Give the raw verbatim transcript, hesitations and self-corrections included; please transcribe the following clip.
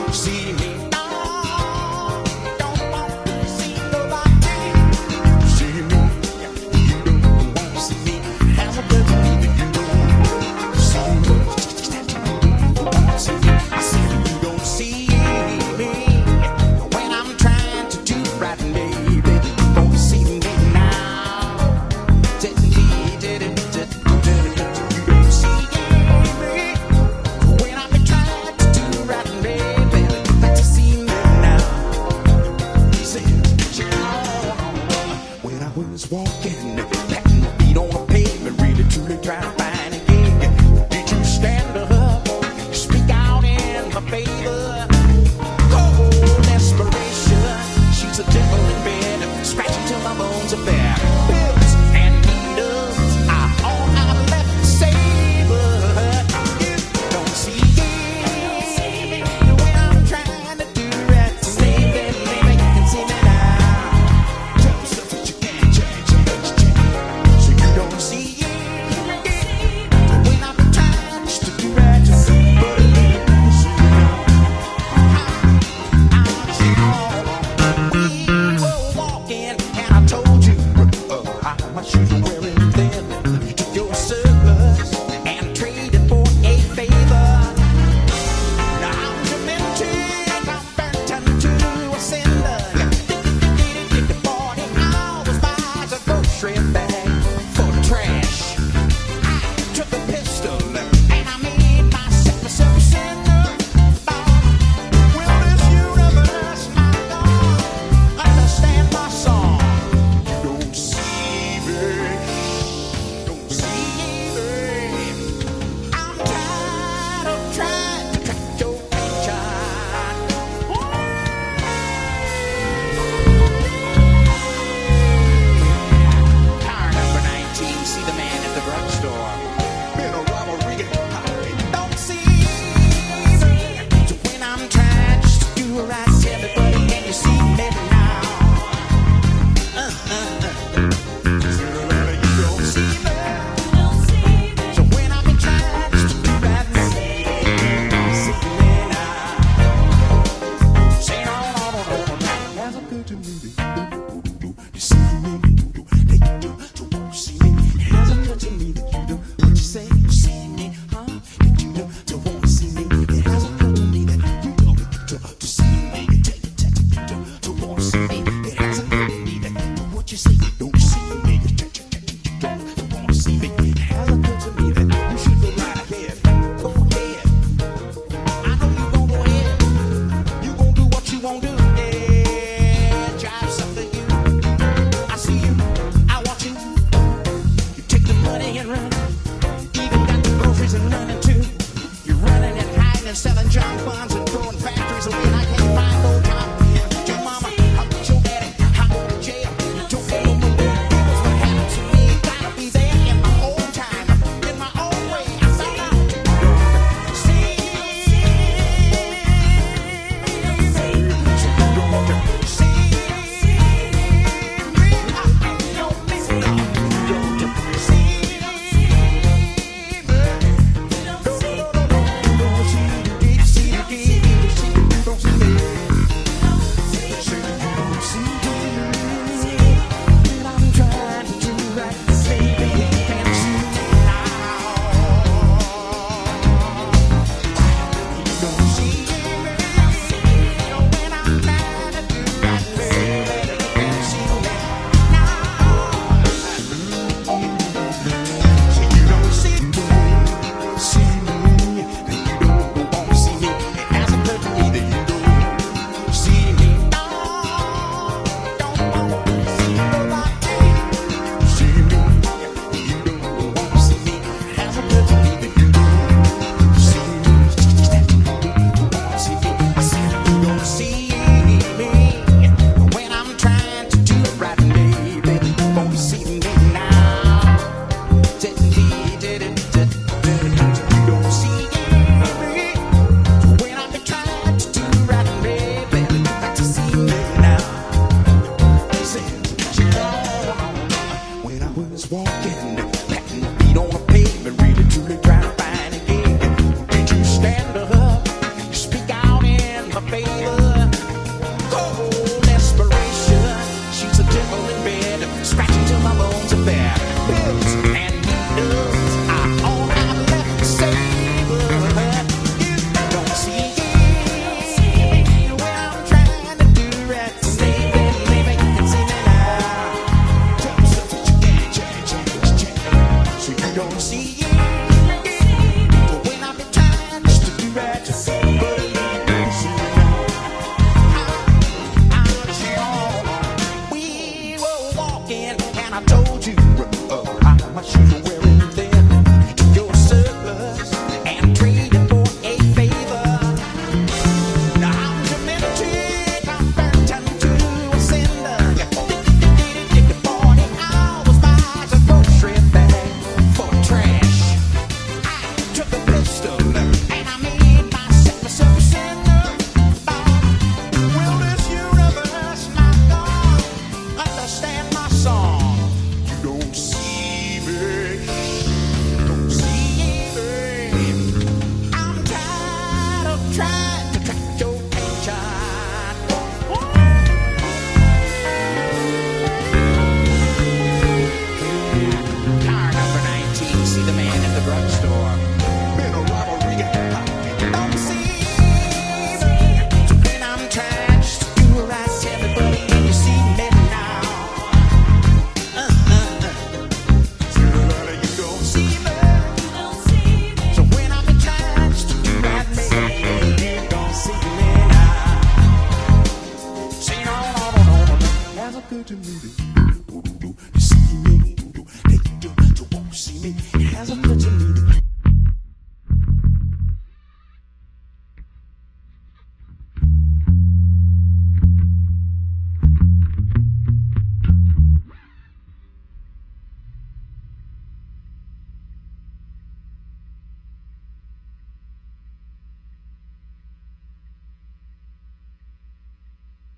see me. No, don't want to see nobody see me. You don't want to see me. Has a good to me that you don't see me. You don't see me. I said you don't see me when I'm trying to do right, baby. You don't see me now. You don't see me when I'm trying to do right, baby. But you see me now. Say, when I was walking, patting my feet on the pavement, really truly trying to find a gig. Did you stand up, speak out in my favor? Cold desperation, she's a devil in bed, scratching till my bones are bare. Pills and needles are all I'm left to savor. You don't see me when I'm trying to do right. Say that, baby, you can see me now. Tell yourself that you can change, change, change. So you don't see me when I'm trying just to do right. Just put a little see me now. We were walking and I told you uh, how much you were wearing then. You took your surplus and traded for a favor. Now I'm demented, I'm burnt into a cinder. Did the forty hours buys a grocery bag for the trash. I took a pistol and I made myself a self-sender. Will this universe, my God, understand my song? You don't see me, don't see me. I'm tired of trying to track your picture. Car number nineteen, see the man at the drugstore. Been a robbery. Don't see me. So when I'm trying just to do right, tell everybody, can you see me now? Uh, uh, uh. You don't see me. So when I'm trying just to do right, see me now. Say no, no, no, no, no. That's so good to me. You see me, that you do, so won't see me. Has a good to me that you do. What you say? You see me, huh? That you do, so won't see me. It has a good to me that you do, to, to see me. You take it, take it, you do, so won't see me. It has a good to me that you do. What you say? You don't see me. You take it, take it, you do, so won't see me. It has a good to me that you should go right ahead. Go ahead. I know you gon' go ahead. You gon' do what you won't do. Yeah, drive something you. I see you. I watch you. You take the money and run. Even got the groceries and running too. You're running and hiding and selling junk bonds and throwing factories away. And I can't find no time. Your mama, I put your daddy hot in jail. You don't know no more. What's what happened to me? Gotta be there in my own time, in my own way. I found out you don't see me. So you don't see me. I don't miss it. You don't see me. a favor. Cold desperation, she's a devil in bed, scratching till my bones are bare. Pills and needles are all I've left to savor. You don't see it when I'm trying to do right. Save it, maybe you can see me now. Tell yourself that you can't change, change, change. So you don't see it when I've been trying just to do right. But you don't see me now. We were walking and I told you uh, how much you were wearing then. Your surplus and traded for a favor. Now I'm committed, I'm burnt into a cinder. Forty hours buys a grocery bag for trash. I took a pistol and I made myself a self-sender. Will this universe not gone understand my song? You don't see me, you don't see me. I'm tired of trying to attract your attention. Car number nineteen, see the man at the drugstore. Been a robbery. Don't see me. So when I'm trying just to do right, tell me, buddy, can you see me now? Uh, uh, uh. So, buddy, you don't see me. So when I'm trying just to do right, maybe you don't see me now. Say no, no, no, no, no. That's so good to me.